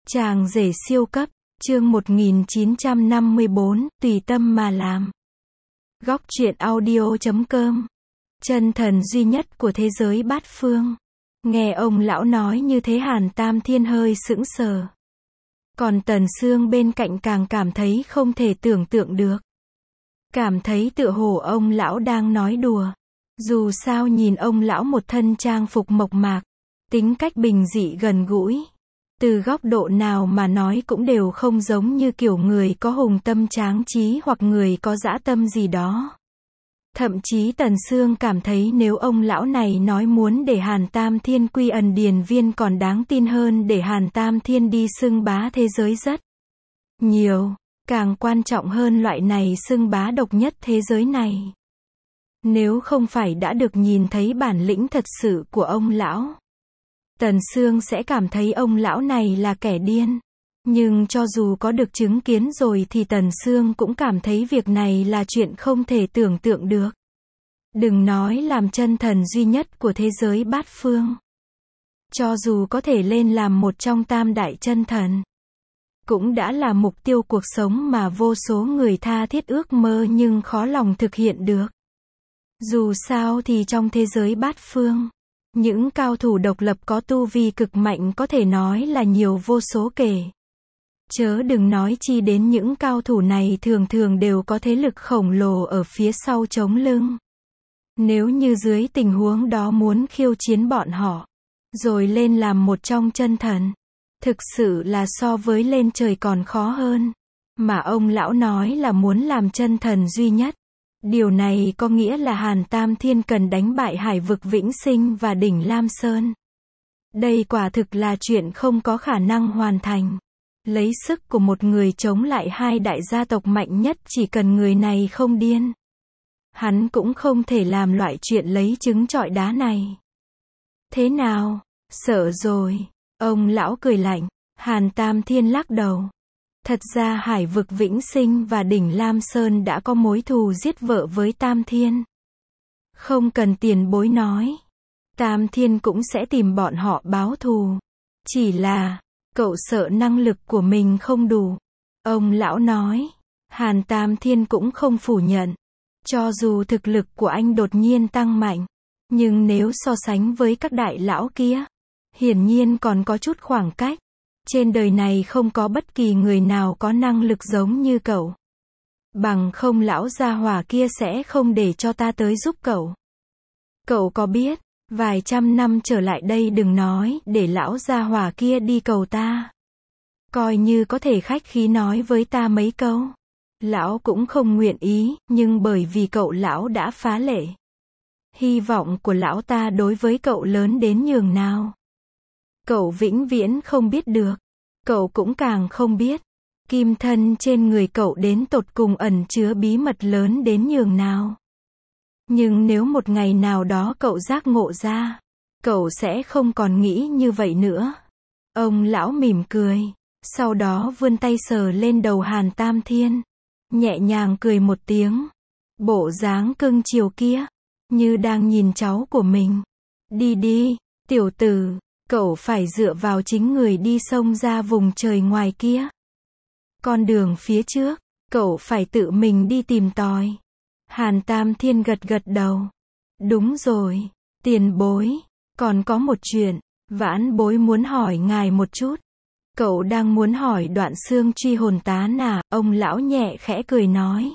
Chàng rể siêu cấp, chương 1954, tùy tâm mà làm. Góc truyện audio.com. Chân thần duy nhất của thế giới bát phương. Nghe ông lão nói như thế Hàn Tam Thiên hơi sững sờ. Còn Tần Sương bên cạnh càng cảm thấy không thể tưởng tượng được. Cảm thấy tựa hồ ông lão đang nói đùa. Dù sao nhìn ông lão một thân trang phục mộc mạc, tính cách bình dị gần gũi. Từ góc độ nào mà nói cũng đều không giống như kiểu người có hùng tâm tráng trí hoặc người có dã tâm gì đó. Thậm chí Tần Sương cảm thấy nếu ông lão này nói muốn để Hàn Tam Thiên quy ẩn điền viên còn đáng tin hơn để Hàn Tam Thiên đi xưng bá thế giới rất nhiều. Càng quan trọng hơn loại này xưng bá độc nhất thế giới này. Nếu không phải đã được nhìn thấy bản lĩnh thật sự của ông lão, Tần Sương sẽ cảm thấy ông lão này là kẻ điên. Nhưng cho dù có được chứng kiến rồi thì Tần Sương cũng cảm thấy việc này là chuyện không thể tưởng tượng được. Đừng nói làm chân thần duy nhất của thế giới bát phương. Cho dù có thể lên làm một trong tam đại chân thần, cũng đã là mục tiêu cuộc sống mà vô số người tha thiết ước mơ nhưng khó lòng thực hiện được. Dù sao thì trong thế giới bát phương, những cao thủ độc lập có tu vi cực mạnh có thể nói là nhiều vô số kể. Chớ đừng nói chi đến những cao thủ này thường thường đều có thế lực khổng lồ ở phía sau chống lưng. Nếu như dưới tình huống đó muốn khiêu chiến bọn họ, rồi lên làm một trong chân thần, thực sự là so với lên trời còn khó hơn. Mà ông lão nói là muốn làm chân thần duy nhất. Điều này có nghĩa là Hàn Tam Thiên cần đánh bại Hải vực Vĩnh Sinh và đỉnh Lam Sơn. Đây quả thực là chuyện không có khả năng hoàn thành. Lấy sức của một người chống lại hai đại gia tộc mạnh nhất chỉ cần người này không điên. Hắn cũng không thể làm loại chuyện lấy trứng trọi đá này. Thế nào? Sợ rồi. Ông lão cười lạnh. Hàn Tam Thiên lắc đầu. Thật ra Hải vực Vĩnh Sinh và đỉnh Lam Sơn đã có mối thù giết vợ với Tam Thiên. Không cần tiền bối nói. Tam Thiên cũng sẽ tìm bọn họ báo thù. Chỉ là, cậu sợ năng lực của mình không đủ. Ông lão nói. Hàn Tam Thiên cũng không phủ nhận. Cho dù thực lực của anh đột nhiên tăng mạnh, nhưng nếu so sánh với các đại lão kia, hiển nhiên còn có chút khoảng cách. Trên đời này không có bất kỳ người nào có năng lực giống như cậu. Bằng không lão gia hỏa kia sẽ không để cho ta tới giúp cậu. Cậu có biết, vài trăm năm trở lại đây đừng nói để lão gia hỏa kia đi cầu ta. Coi như có thể khách khí nói với ta mấy câu. Lão cũng không nguyện ý, nhưng bởi vì cậu lão đã phá lệ. Hy vọng của lão ta đối với cậu lớn đến nhường nào. Cậu vĩnh viễn không biết được. Cậu cũng càng không biết. Kim thân trên người cậu đến tột cùng ẩn chứa bí mật lớn đến nhường nào. Nhưng nếu một ngày nào đó cậu giác ngộ ra, cậu sẽ không còn nghĩ như vậy nữa. Ông lão mỉm cười. Sau đó vươn tay sờ lên đầu Hàn Tam Thiên. Nhẹ nhàng cười một tiếng. Bộ dáng cưng chiều kia. Như đang nhìn cháu của mình. Đi đi, tiểu tử. Cậu phải dựa vào chính người đi xông ra vùng trời ngoài kia. Con đường phía trước, cậu phải tự mình đi tìm tòi. Hàn Tam Thiên gật gật đầu. Đúng rồi, tiền bối. Còn có một chuyện, vãn bối muốn hỏi ngài một chút. Cậu đang muốn hỏi Đoạn Xương truy hồn tán à? Ông lão nhẹ khẽ cười nói.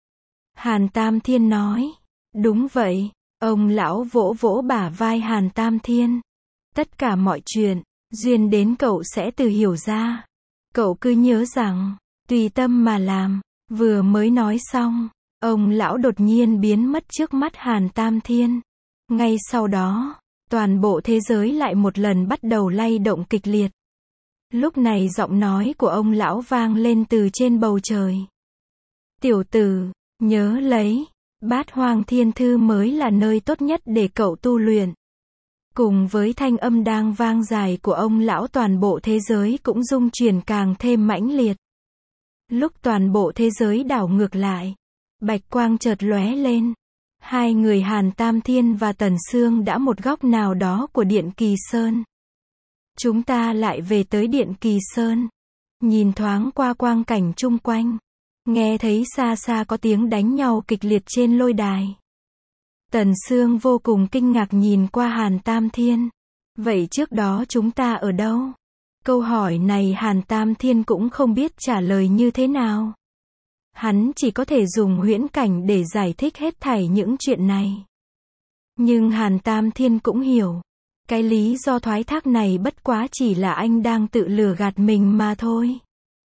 Hàn Tam Thiên nói. Đúng vậy. Ông lão vỗ vỗ bả vai Hàn Tam Thiên. Tất cả mọi chuyện, duyên đến cậu sẽ tự hiểu ra. Cậu cứ nhớ rằng, tùy tâm mà làm. Vừa mới nói xong, ông lão đột nhiên biến mất trước mắt Hàn Tam Thiên. Ngay sau đó, toàn bộ thế giới lại một lần bắt đầu lay động kịch liệt. Lúc này giọng nói của ông lão vang lên từ trên bầu trời. Tiểu tử, nhớ lấy, Bát Hoang Thiên Thư mới là nơi tốt nhất để cậu tu luyện. Cùng với thanh âm đang vang dài của ông lão toàn bộ thế giới cũng rung chuyển càng thêm mãnh liệt. Lúc toàn bộ thế giới đảo ngược lại, bạch quang chợt lóe lên. Hai người Hàn Tam Thiên và Tần Sương đã một góc nào đó của Điện Kỳ Sơn. Chúng ta lại về tới Điện Kỳ Sơn. Nhìn thoáng qua quang cảnh chung quanh. Nghe thấy xa xa có tiếng đánh nhau kịch liệt trên lôi đài. Tần Sương vô cùng kinh ngạc nhìn qua Hàn Tam Thiên. Vậy trước đó chúng ta ở đâu? Câu hỏi này Hàn Tam Thiên cũng không biết trả lời như thế nào. Hắn chỉ có thể dùng huyễn cảnh để giải thích hết thảy những chuyện này. Nhưng Hàn Tam Thiên cũng hiểu. Cái lý do thoái thác này bất quá chỉ là anh đang tự lừa gạt mình mà thôi.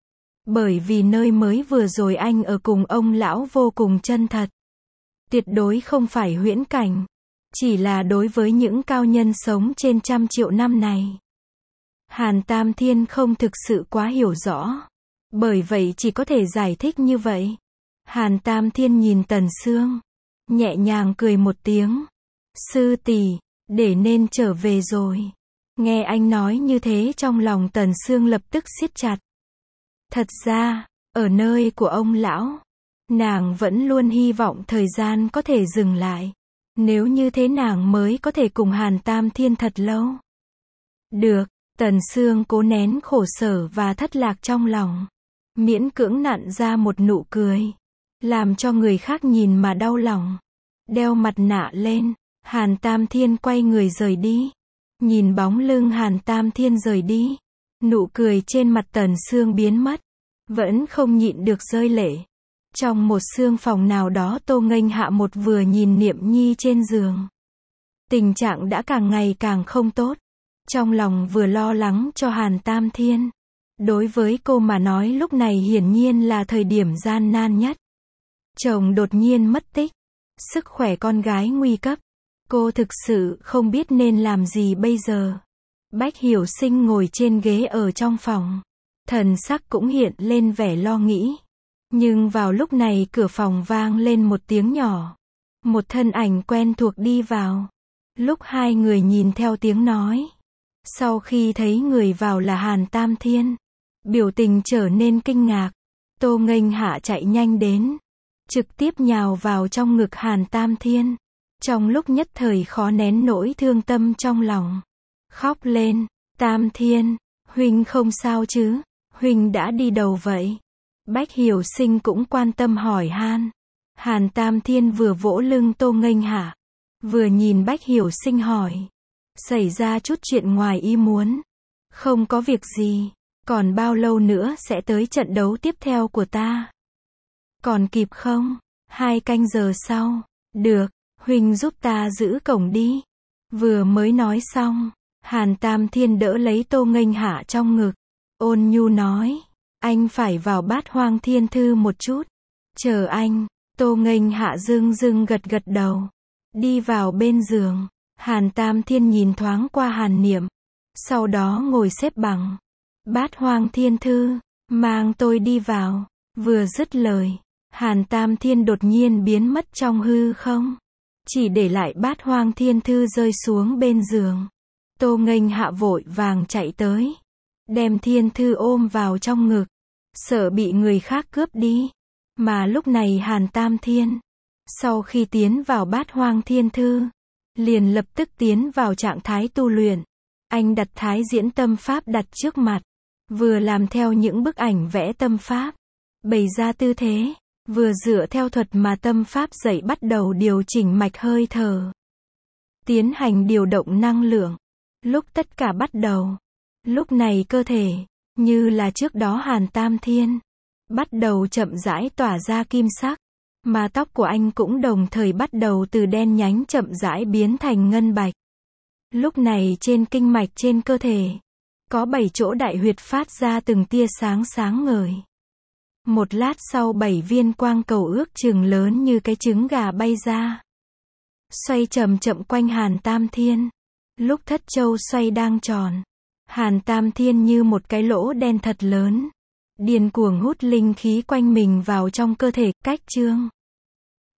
Bởi vì nơi mới vừa rồi anh ở cùng ông lão vô cùng chân thật. Tuyệt đối không phải huyễn cảnh. Chỉ là đối với những cao nhân sống trên trăm triệu năm này. Hàn Tam Thiên không thực sự quá hiểu rõ. Bởi vậy chỉ có thể giải thích như vậy. Hàn Tam Thiên nhìn Tần Sương. Nhẹ nhàng cười một tiếng. Sư tỷ, để nên trở về rồi. Nghe anh nói như thế trong lòng Tần Sương lập tức siết chặt. Thật ra, ở nơi của ông lão, nàng vẫn luôn hy vọng thời gian có thể dừng lại. Nếu như thế nàng mới có thể cùng Hàn Tam Thiên thật lâu. Được, Tần Sương cố nén khổ sở và thất lạc trong lòng. Miễn cưỡng nặn ra một nụ cười. Làm cho người khác nhìn mà đau lòng. Đeo mặt nạ lên, Hàn Tam Thiên quay người rời đi. Nhìn bóng lưng Hàn Tam Thiên rời đi. Nụ cười trên mặt Tần Sương biến mất. Vẫn không nhịn được rơi lệ. Trong một xương phòng nào đó Tô Nghênh Hạ một vừa nhìn Niệm Nhi trên giường. Tình trạng đã càng ngày càng không tốt. Trong lòng vừa lo lắng cho Hàn Tam Thiên. Đối với cô mà nói lúc này hiển nhiên là thời điểm gian nan nhất. Chồng đột nhiên mất tích. Sức khỏe con gái nguy cấp. Cô thực sự không biết nên làm gì bây giờ. Bách Hiểu Sinh ngồi trên ghế ở trong phòng. Thần sắc cũng hiện lên vẻ lo nghĩ. Nhưng vào lúc này cửa phòng vang lên một tiếng nhỏ. Một thân ảnh quen thuộc đi vào. Lúc hai người nhìn theo tiếng nói. Sau khi thấy người vào là Hàn Tam Thiên. Biểu tình trở nên kinh ngạc. Tô Nghênh Hạ chạy nhanh đến. Trực tiếp nhào vào trong ngực Hàn Tam Thiên. Trong lúc nhất thời khó nén nỗi thương tâm trong lòng. Khóc lên. Tam Thiên, huynh không sao chứ? Huynh đã đi đâu vậy? Bách Hiểu Sinh cũng quan tâm hỏi han. Hàn Tam Thiên vừa vỗ lưng Tô Nghênh Hạ. Vừa nhìn Bách Hiểu Sinh hỏi. Xảy ra chút chuyện ngoài ý muốn. Không có việc gì. Còn bao lâu nữa sẽ tới trận đấu tiếp theo của ta? Còn kịp không? 2 canh giờ sau. Được, huynh giúp ta giữ cổng đi. Vừa mới nói xong. Hàn Tam Thiên đỡ lấy Tô Nghênh Hạ trong ngực. Ôn nhu nói. Anh phải vào Bát Hoang Thiên Thư một chút. Chờ anh. Tô Nghênh Hạ dưng dưng gật gật đầu. Đi vào bên giường. Hàn Tam Thiên nhìn thoáng qua Hàn Niệm. Sau đó ngồi xếp bằng. Bát Hoang Thiên Thư. Mang tôi đi vào. Vừa dứt lời. Hàn Tam Thiên đột nhiên biến mất trong hư không. Chỉ để lại Bát Hoang Thiên Thư rơi xuống bên giường. Tô Nghênh Hạ vội vàng chạy tới. Đem Thiên Thư ôm vào trong ngực. Sợ bị người khác cướp đi. Mà lúc này Hàn Tam Thiên. Sau khi tiến vào Bát Hoang Thiên Thư. Liền lập tức tiến vào trạng thái tu luyện. Anh đặt Thái Diễn Tâm Pháp đặt trước mặt. Vừa làm theo những bức ảnh vẽ tâm pháp. Bày ra tư thế. Vừa dựa theo thuật mà tâm pháp dạy bắt đầu điều chỉnh mạch hơi thở. Tiến hành điều động năng lượng. Lúc tất cả bắt đầu. Lúc này cơ thể, như là trước đó Hàn Tam Thiên, bắt đầu chậm rãi tỏa ra kim sắc. Mà tóc của anh cũng đồng thời bắt đầu từ đen nhánh chậm rãi biến thành ngân bạch. Lúc này trên kinh mạch trên cơ thể, có 7 chỗ đại huyệt phát ra từng tia sáng sáng ngời. Một lát sau 7 viên quang cầu ước chừng lớn như cái trứng gà bay ra. Xoay chậm chậm quanh Hàn Tam Thiên. Lúc thất châu xoay đang tròn. Hàn Tam Thiên như một cái lỗ đen thật lớn. Điên cuồng hút linh khí quanh mình vào trong cơ thể, cách chương.